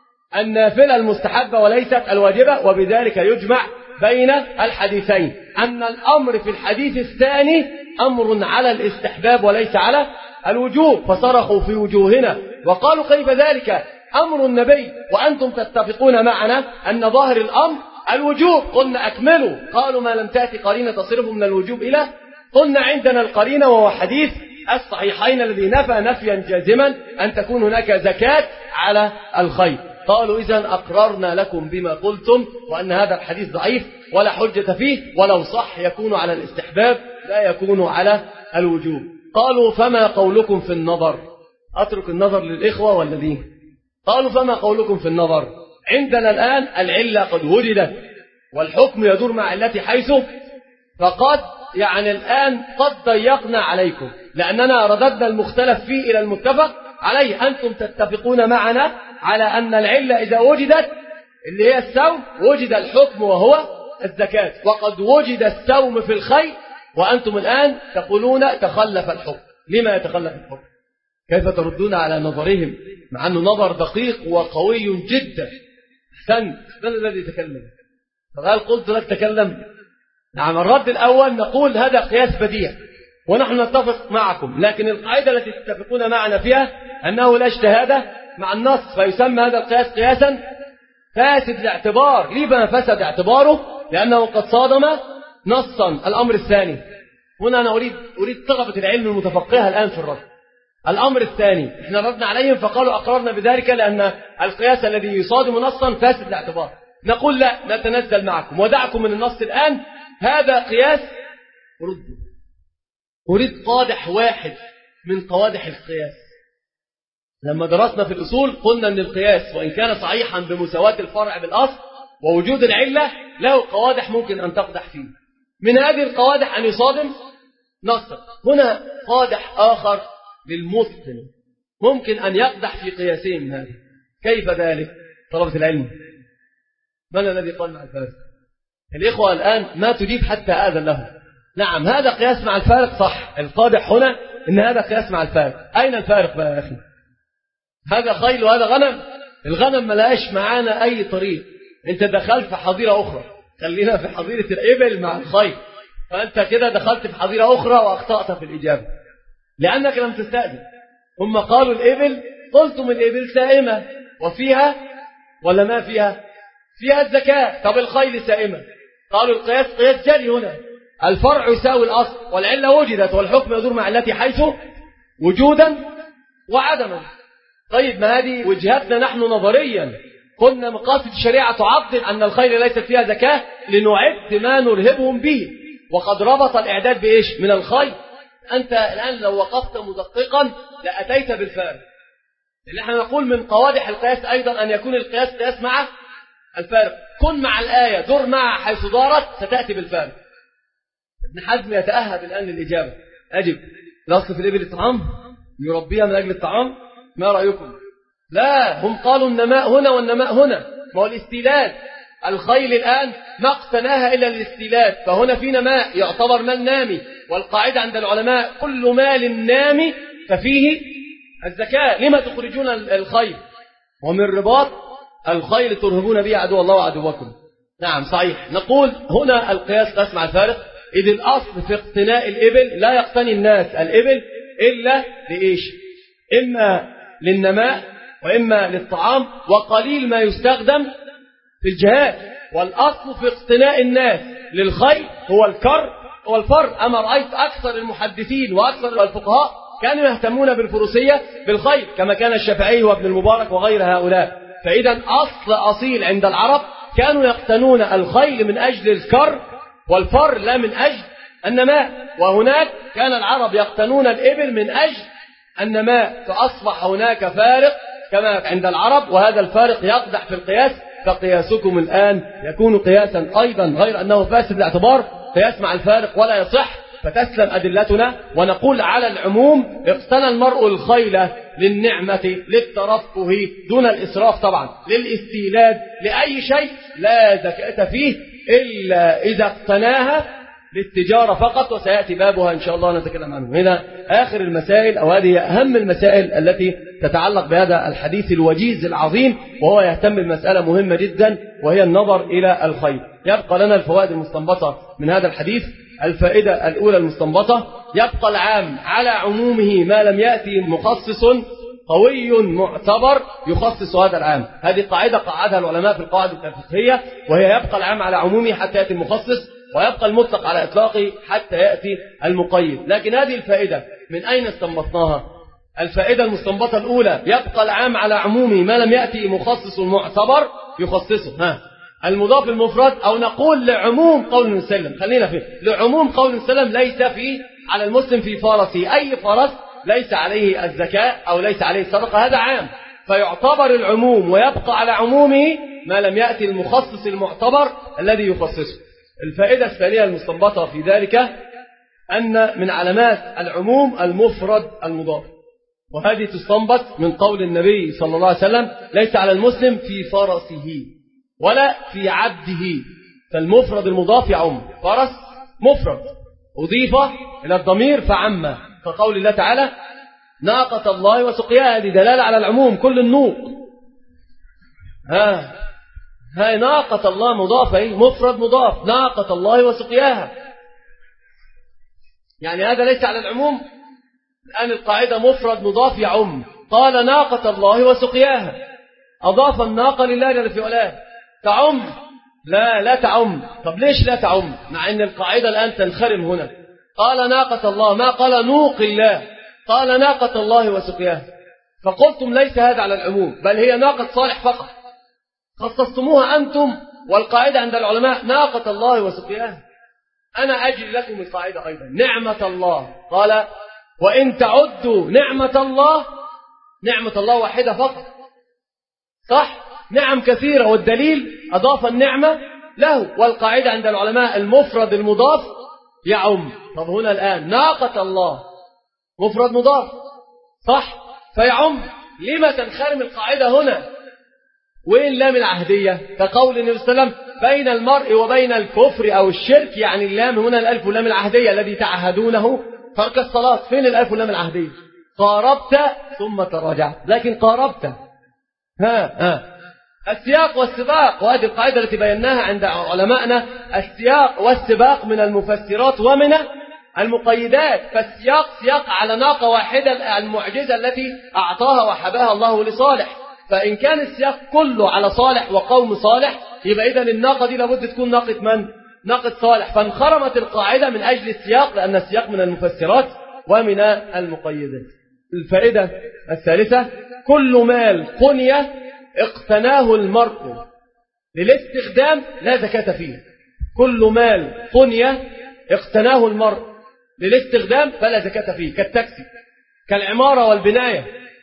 S1: النافلة المستحبة وليست الواجبة. وبذلك يجمع بين الحديثين أن الأمر في الحديث الثاني أمر على الاستحباب وليس على الوجوب. فصرخوا في وجوهنا وقالوا كيف ذلك أمر النبي وأنتم تتفقون معنا أن ظاهر الأمر الوجوب؟ قلنا أكملوا. قالوا ما لم تأتي قرينة تصرف من الوجوب إلى، قلنا عندنا القرينة وهو حديث الصحيحين الذي نفى نفيا جازما أن تكون هناك زكاة على الخير. قالوا إذن أقررنا لكم بما قلتم وأن هذا الحديث ضعيف ولا حجة فيه، ولو صح يكون على الاستحباب لا يكون على الوجوب. قالوا فما قولكم في النظر؟ أترك النظر للإخوة والذين قالوا فما قولكم في النظر؟ عندنا الآن العلة قد وجدت والحكم يدور مع علته حيث، فقد يعني الآن قد ضيقنا عليكم لأننا رددنا المختلف فيه إلى المتفق عليه. أنتم تتفقون معنا على أن العلة إذا وجدت اللي هي السوم وجد الحكم وهو الزكاة، وقد وجد السوم في الخير، وأنتم الآن تقولون تخلف الحكم. لما يتخلف الحكم؟ كيف تردون على نظرهم مع أنه نظر دقيق وقوي جدا؟ أحسنت، من الذي يتكلم؟ فقال قلت لك تكلم. نعم، الرد الأول نقول هذا قياس بديع ونحن نتفق معكم، لكن القاعدة التي تتفقون معنا فيها أنه لا اجتهاد مع النص، فيسمى هذا القياس قياسا فاسد الاعتبار. لما فسد اعتباره؟ لأنه قد صادم نصا. الأمر الثاني هنا أنا أريد أريد طلبة العلم المتفقهة الآن في الرد. الأمر الثاني احنا ردنا عليهم فقالوا أقررنا بذلك لأن القياس الذي يصادم نصا فاسد الاعتبار. نقول لا، نتنزل معكم ودعكم من النص الآن. هذا قياس رد. أريد قادح واحد من قوادح القياس. لما درسنا في الأصول قلنا أن القياس وإن كان صحيحا بمساواة الفرع بالأصل ووجود العلة له قوادح ممكن أن تقدح فيه. من هذه القوادح أن يصادم نصا. هنا قادح آخر للمتقن ممكن أن يقدح في قياسين من هذه. كيف ذلك طلبة العلم؟ من الذي قال مع الفارق؟ الإخوة الآن ما تجيب حتى آذن له. نعم هذا قياس مع الفارق صح. القادح هنا إن هذا قياس مع الفارق. أين الفارق بقى يا أخي؟ هذا خيل وهذا غنم. الغنم ما لقاش معانا أي طريق. أنت دخلت في حظيرة أخرى، خلينا في حظيرة الإبل مع الخيل، فأنت كده دخلت في حظيرة أخرى وأخطأت في الإجابة لأنك لم تستأذن. هم قالوا الإبل، قلتم الإبل سائمة وفيها ولا ما فيها؟ فيها الزكاة. طب الخيل سائمة، قالوا القياس قياس جري. هنا الفرع يساوي الأصل والعلة وجدت والحكم يدور مع التي حيث وجودا وعدما. طيب ما هذه وجهتنا نحن نظريا. قلنا مقاصد الشريعة تعضل أن الخيل ليست فيها زكاة لنعد ما نرهبهم به، وقد ربط الإعداد بإيش؟ من الخيل. أنت الآن لو وقفت مدققا لأتيت بالفارق. اللي احنا نقول من قوادح القياس أيضا أن يكون القياس قياس مع الفارق. كن مع الآية دور معها حيث دارت ستأتي بالفارق. ابن حزم يتأهب الآن للإجابة. أجب. الأصل في الإبل الطعام يربيها من أجل الطعام؟ ما رأيكم؟ لا، هم قالوا النماء هنا والنماء هنا. ما هو الاستيلاد، الخيل الآن ما اقتناها إلا الاستيلاد، فهنا في نماء يعتبر مال نامي، والقاعدة عند العلماء كل مال نامي ففيه الزكاة. لما تخرجون الخيل؟ ومن رباط الخيل ترهبون به عدو الله وعدوكم. نعم صحيح. نقول هنا القياس قياس مع الفارق، إذ الأصل في اقتناء الإبل لا يقتني الناس الإبل إلا لإيش؟ إما للنماء وإما للطعام، وقليل ما يستخدم في الجهاد. والأصل في اقتناء الناس للخيل هو الكر والفر. أما رأيت أكثر المحدثين وأكثر الفقهاء كانوا يهتمون بالفروسية بالخيل، كما كان الشافعي وابن المبارك وغير هؤلاء. فإذا أصل أصيل عند العرب كانوا يقتنون الخيل من أجل الكر والفر لا من أجل النماء، وهناك كان العرب يقتنون الإبل من أجل النماء. فأصبح هناك فارق كما عند العرب، وهذا الفارق يقدح في القياس. فقياسكم الآن يكون قياسا أيضا غير أنه فاسد الاعتبار، قياس مع الفارق ولا يصح. فتسلم أدلتنا ونقول على العموم اقتنى المرء الخيل للنعمة للترفه دون الإسراف طبعا، للاستيلاد، لأي شيء لا زكاة فيه إلا إذا اقتناها للتجارة فقط، وسيأتي بابها إن شاء الله نتكلم عنه. هنا آخر المسائل، أو هذه أهم المسائل التي تتعلق بهذا الحديث الوجيز العظيم، وهو يهتم بمسألة مهمة جدا وهي النظر إلى الخير. يبقى لنا الفوائد المستنبطة من هذا الحديث. الفائدة الأولى المستنبطة: يبقى العام على عمومه ما لم يأتي مخصص قوي معتبر يخصص هذا العام. هذه قاعدة قاعدها العلماء في القواعد الفقهية، وهي يبقى العام على عمومه حتى يأتي المخصص، ويبقى المطلق على إطلاقه حتى يأتي المقيد. لكن هذه الفائدة من أين استنبطناها؟ الفائدة المستنبطة الأولى: يبقى العام على عمومه ما لم يأتي مخصص معتبر يخصصه. ها المضاف المفرد، أو نقول لعموم قول النبي صلى الله عليه وسلم، خلينا فيه لعموم قول النبي صلى الله عليه وسلم، ليس فيه على المسلم في فرسه أي فرس ليس عليه الزكاة أو ليس عليه الصدقة، هذا عام، فيعتبر العموم ويبقى على عمومه ما لم يأتي المخصص المعتبر الذي يخصصه. الفائدة الثانية المستنبطة في ذلك أن من علامات العموم المفرد المضاف، وهذه تستنبط من قول النبي صلى الله عليه وسلم: ليس على المسلم في فرسه ولا في عبده. فالمفرد المضاف يعم، فرس مفرد أضيف إلى الضمير فعم، فقول الله تعالى: ناقة الله وسقياها، هذه دلالة على العموم، كل النوق. ها هاي ناقة الله مضافة، مفرد مضاف، ناقة الله وسقياها، يعني هذا ليس على العموم. الآن القاعدة مفرد مضاف يعم، قال ناقة الله وسقياها، أضاف الناقة لله جل في علاه، تعم؟ لا لا تعم. طب ليش لا تعم مع أن القاعدة الآن تنخرم هنا؟ قال ناقة الله، ما قال نوق الله، قال ناقة الله وسقياها. فقلتم ليس هذا على العموم، بل هي ناقة صالح فقط، خصصتموها أنتم، والقاعدة عند العلماء ناقة الله وسقياها. أنا أجري لكم القاعدة أيضا، نعمة الله، قال وإن تعدوا نعمة الله، نعمة الله واحدة فقط، صح؟ نعم كثيرة، والدليل أضاف النعمة له. والقاعدة عند العلماء المفرد المضاف يعم. طب هنا الآن ناقة الله مفرد مضاف، صح؟ فيعم. لما تنخرم القاعدة هنا؟ وين لام العهدية؟ كقول النبي صلى الله عليه وسلم: بين المرء وبين الكفر أو الشرك، يعني اللام هنا الألف واللام العهدية الذي تعهدونه ترك الصلاة. فين الألف واللام العهدية؟ قاربت ثم تراجعت، لكن قاربت. ها ها السياق والسباق، وهذه القاعدة التي بيناها عند علمائنا، السياق والسباق من المفسرات ومن المقيدات. فالسياق سياق على ناقة واحدة، المعجزة التي أعطاها وحباها الله لصالح. فإن كان السياق كله على صالح وقوم صالح، يبقى إذن الناقة دي لابد تكون ناقة من؟ ناقة صالح. فانخرمت القاعدة من أجل السياق، لأن السياق من المفسرات ومن المقيدات. الفائدة الثالثة: كل مال قنية اقتناه المرء للاستخدام لا زكاة فيه. كل مال قنية اقتناه المرء للاستخدام فلا زكاة فيه، كالتاكسي، كالعمارة والبناية،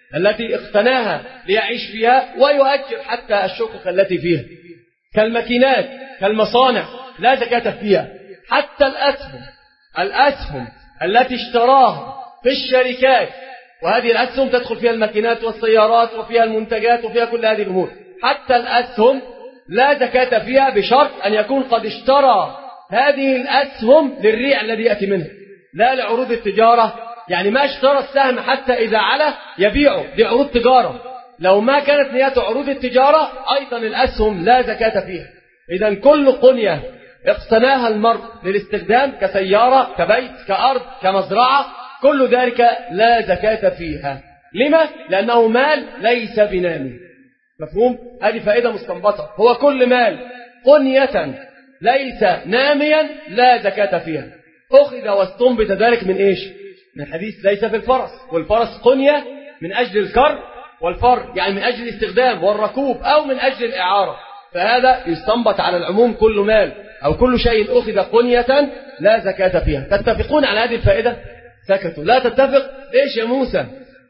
S1: التي اقتناها ليعيش فيها ويؤجر حتى الشقق التي فيها، كالماكينات كالمصانع لا زكاة فيها. حتى الأسهم الأسهم التي اشتراها في الشركات، وهذه الأسهم تدخل فيها الماكينات والسيارات وفيها المنتجات وفيها كل هذه الأمور، حتى الأسهم لا زكاة فيها بشرط أن يكون قد اشترى هذه الأسهم للريع الذي يأتي منها، لا لعروض التجارة. يعني ما اشترى السهم حتى إذا علا يبيعه، دي عروض تجارة. لو ما كانت نيته عروض التجارة أيضا الأسهم لا زكاة فيها. إذن كل قنية اقتناها المرء للاستخدام كسيارة كبيت كأرض كمزرعة كل ذلك لا زكاة فيها. لما؟ لأنه مال ليس بنامي. مفهوم؟ هذه فائدة مستنبطة. هو كل مال قنية ليس ناميا لا زكاة فيها. أخذ واستنبط ذلك من إيش؟ من حديث ليس في الفرس، والفرس قنية من أجل الكر والفر، يعني من أجل الاستخدام والركوب أو من أجل الإعارة. فهذا يستنبط على العموم كل مال أو كل شيء أخذ قنية لا زكاة فيها. تتفقون على هذه الفائدة؟ سكتوا. لا تتفق؟ ليش يا موسى؟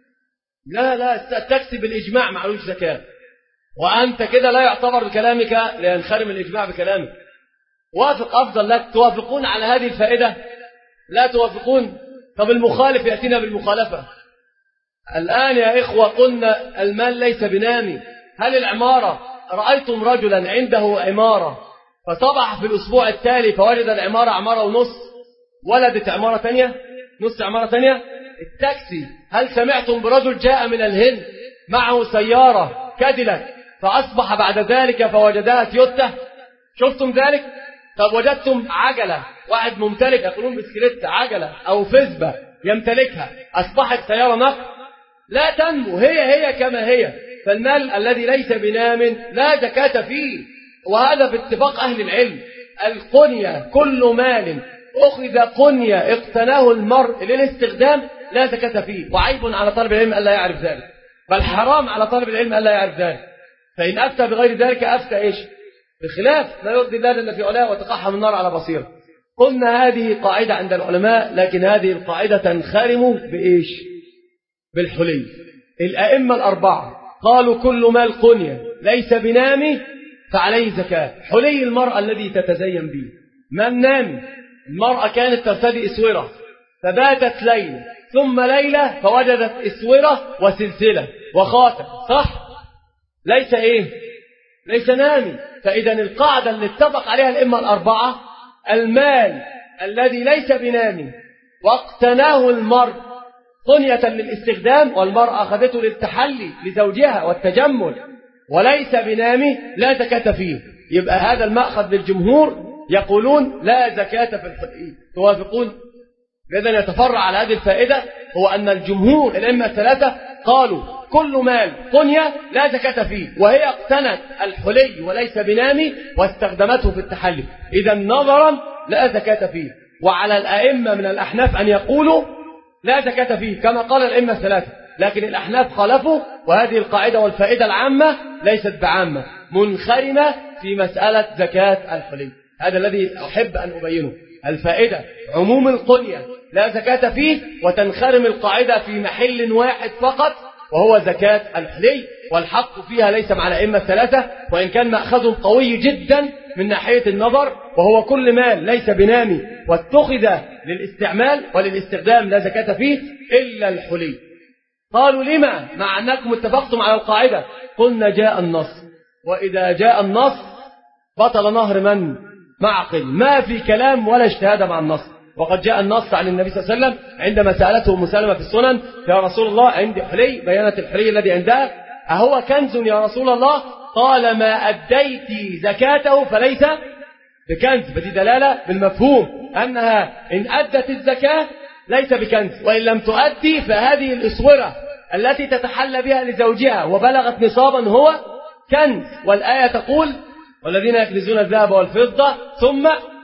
S1: لا لا التاكسي بالإجماع معلوش زكاة، وأنت كده لا يعتبر بكلامك لينخرم الإجماع بكلامك. وافق أفضل لك. توافقون على هذه الفائدة؟ لا توافقون؟ طب المخالف يأتينا بالمخالفة. الآن يا إخوة قلنا المال ليس بنامي. هل العمارة، رأيتم رجلا عنده عمارة فصبح في الأسبوع التالي فوجد العمارة عمارة ونص، ولدت عمارة تانية، نص عمارة تانية؟ التاكسي، هل سمعتم برجل جاء من الهند معه سيارة كاديلاك فأصبح بعد ذلك فوجدها تويوتا؟ شفتم ذلك؟ طب وجدتم عجلة، واحد ممتلك يقولون بسكليت عجلة أو فزبة يمتلكها، أصبحت سيارة نقل؟ لا تنمو، هي هي كما هي. فالمال الذي ليس بنام لا زكاة فيه، وهذا باتفاق أهل العلم. القنية كل مال أخذ قنية اقتناه المرء للاستخدام لا زكاة فيه، وعيب على طالب العلم ألا يعرف ذلك، بل حرام على طالب العلم ألا يعرف ذلك. فإن أفتى بغير ذلك أفتى إيش؟ بخلاف لا يرضي الله إلا في علاه وتقحم النار على بصيرة. قلنا هذه قاعدة عند العلماء، لكن هذه القاعدة تنخرم بإيش؟ بالحلي. الأئمة الأربعة قالوا كل مال قنية ليس بنامي فعليه زكاة. حلي المرأة الذي تتزين به ما النامي. المرأة كانت ترتدي إسورة فباتت ليلة ثم ليلة فوجدت إسورة وسلسلة وخاتم، صح؟ ليس إيه؟ ليس نامي. فإذا القاعدة اللي اتفق عليها الأئمة الأربعة المال الذي ليس بنامي واقتناه المرء قنية للاستخدام والمرأة أخذته للتحلي لزوجها والتجمل وليس بنامي لا زكاة فيه. يبقى هذا المأخذ للجمهور يقولون لا زكاة في الحلي. توافقون؟ إذن يتفرع على هذه الفائدة هو أن الجمهور الأئمة الثلاثة قالوا كل مال قنية لا زكاة فيه، وهي اقتنت الحلي وليس بنامي واستخدمته في التحلي، إذا نظرا لا زكاة فيه. وعلى الأئمة من الأحناف أن يقولوا لا زكاة فيه كما قال الأئمة الثلاثة، لكن الأحناف خالفوا، وهذه القاعدة والفائدة العامة ليست بعامة، منخرمة في مسألة زكاة الحلي. هذا الذي أحب أن أبينه. الفائدة عموم القنية لا زكاة فيه، وتنخرم القاعدة في محل واحد فقط وهو زكاة الحلي، والحق فيها ليس مع الأئمة الثلاثة، وإن كان مأخذهم قوي جدا من ناحية النظر، وهو كل مال ليس بنامي واتخذ للاستعمال وللاستخدام لا زكاة فيه إلا الحلي. قالوا لما؟ مع أنكم اتفقتم على القاعدة. قلنا جاء النص، وإذا جاء النص بطل نهر من؟ معقل، ما في كلام ولا اجتهاد مع النص. وقد جاء النص عن النبي صلى الله عليه وسلم عندما سألته أم سلمة في السنن يا رسول الله عندي حلي، بيانة الحلي الذي عندها أهو كنز يا رسول الله؟ قال ما أديت زكاته فليس بكنز. بدي دلالة بالمفهوم أنها إن أدت الزكاة ليس بكنز، وإن لم تؤدي فهذه الإسورة التي تتحلى بها لزوجها وبلغت نصابا هو كنز. والآية تقول والذين يكنزون الذهب والفضة ثم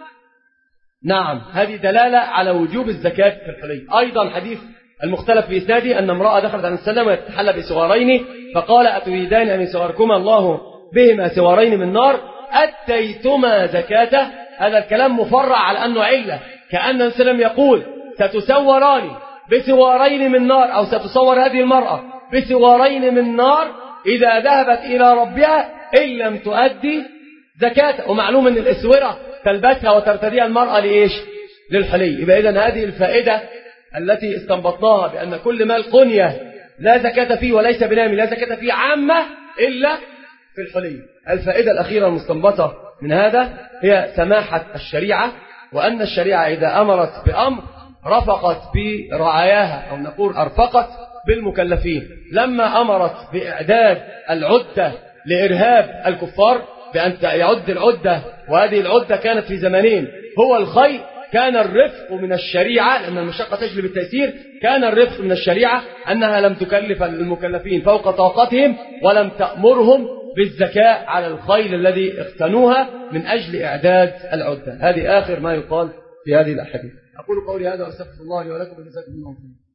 S1: نعم، هذه دلالة على وجوب الزكاة في الحلي. أيضا حديث المختلف في إسناده أن امرأة دخلت على السلام وتتحلى بسوارين فقال أتريدان أن يسواركما الله بهما سوارين من نار أتيتما زكاة. هذا الكلام مفرع على أنه علة، كأن السلام يقول ستسوران بسوارين من نار، أو ستصور هذه المرأة بسوارين من نار إذا ذهبت إلى ربها إن لم تؤدي زكاة. ومعلوم أن الإسورة تلبسها وترتديها المرأة لإيش؟ للحلي. يبقى إذن هذه الفائدة التي استنبطناها بأن كل مال قنية لا زكاة فيه وليس بنامي لا زكاة فيه عامة إلا في الحلي. الفائدة الأخيرة المستنبطة من هذا هي سماحة الشريعة، وأن الشريعة إذا أمرت بأمر رفقت برعاياها أو نقول أرفقت بالمكلفين. لما أمرت بإعداد العدة لإرهاب الكفار بأن يعد العدة، وهذه العدة كانت في زمانين هو الخير، كان الرفق من الشريعة لأن المشقة تجلب التيسير، كان الرفق من الشريعة أنها لم تكلف المكلفين فوق طاقتهم ولم تأمرهم بالزكاة على الخيل الذي اختنوها من أجل إعداد العدة. هذه آخر ما يقال في هذه الأحاديث. أقول قولي هذا وأستغفر الله لي ولكم وجزاكم الله خيرا.